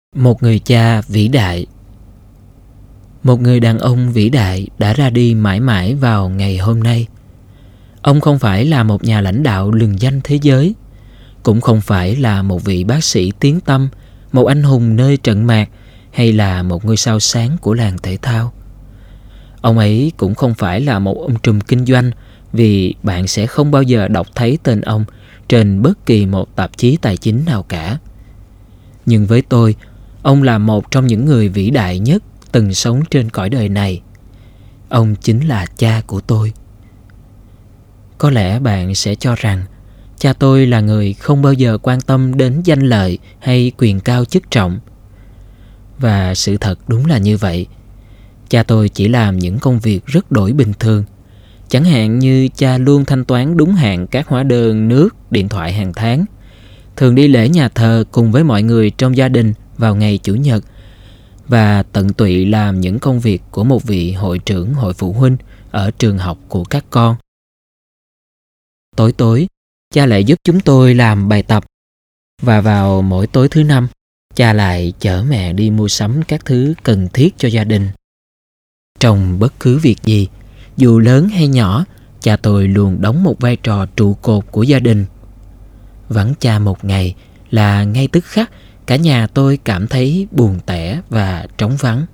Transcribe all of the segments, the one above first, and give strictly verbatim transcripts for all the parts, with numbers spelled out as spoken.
Một người cha vĩ đại. Một người đàn ông vĩ đại đã ra đi mãi mãi vào ngày hôm nay. Ông không phải là một nhà lãnh đạo lừng danh thế giới, cũng không phải là một vị bác sĩ tiếng tăm, một anh hùng nơi trận mạc, hay là một ngôi sao sáng của làng thể thao. Ông ấy cũng không phải là một ông trùm kinh doanh, vì bạn sẽ không bao giờ đọc thấy tên ông trên bất kỳ một tạp chí tài chính nào cả. Nhưng với tôi, ông là một trong những người vĩ đại nhất từng sống trên cõi đời này. Ông chính là cha của tôi. Có lẽ bạn sẽ cho rằng cha tôi là người không bao giờ quan tâm đến danh lợi hay quyền cao chức trọng. Và sự thật đúng là như vậy. Cha tôi chỉ làm những công việc rất đổi bình thường. Chẳng hạn như cha luôn thanh toán đúng hạn các hóa đơn nước, điện thoại hàng tháng, thường đi lễ nhà thờ cùng với mọi người trong gia đình vào ngày Chủ nhật, và tận tụy làm những công việc của một vị hội trưởng hội phụ huynh ở trường học của các con. Tối tối, cha lại giúp chúng tôi làm bài tập, và vào mỗi tối thứ năm, cha lại chở mẹ đi mua sắm các thứ cần thiết cho gia đình. Trong bất cứ việc gì, dù lớn hay nhỏ, cha tôi luôn đóng một vai trò trụ cột của gia đình. Vắng cha một ngày là ngay tức khắc cả nhà tôi cảm thấy buồn tẻ và trống vắng.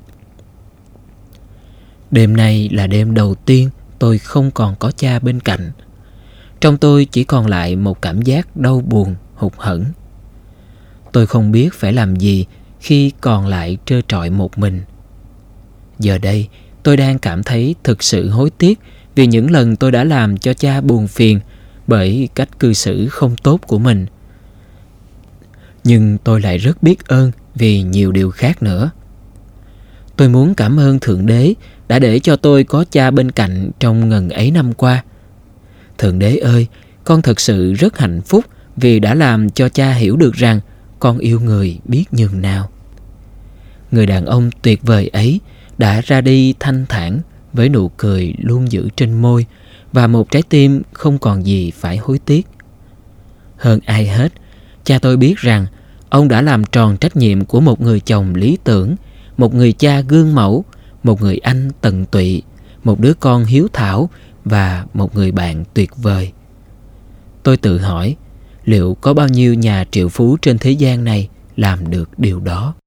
Đêm nay là đêm đầu tiên tôi không còn có cha bên cạnh. Trong tôi chỉ còn lại một cảm giác đau buồn, hụt hẫng. Tôi không biết phải làm gì khi còn lại trơ trọi một mình. Giờ đây, tôi đang cảm thấy thực sự hối tiếc vì những lần tôi đã làm cho cha buồn phiền bởi cách cư xử không tốt của mình. Nhưng tôi lại rất biết ơn vì nhiều điều khác nữa. Tôi muốn cảm ơn Thượng Đế đã để cho tôi có cha bên cạnh trong ngần ấy năm qua. Thượng Đế ơi, con thật sự rất hạnh phúc vì đã làm cho cha hiểu được rằng con yêu người biết nhường nào. Người đàn ông tuyệt vời ấy đã ra đi thanh thản với nụ cười luôn giữ trên môi và một trái tim không còn gì phải hối tiếc. Hơn ai hết, cha tôi biết rằng ông đã làm tròn trách nhiệm của một người chồng lý tưởng, một người cha gương mẫu, một người anh tận tụy, một đứa con hiếu thảo và một người bạn tuyệt vời. Tôi tự hỏi, liệu có bao nhiêu nhà triệu phú trên thế gian này làm được điều đó?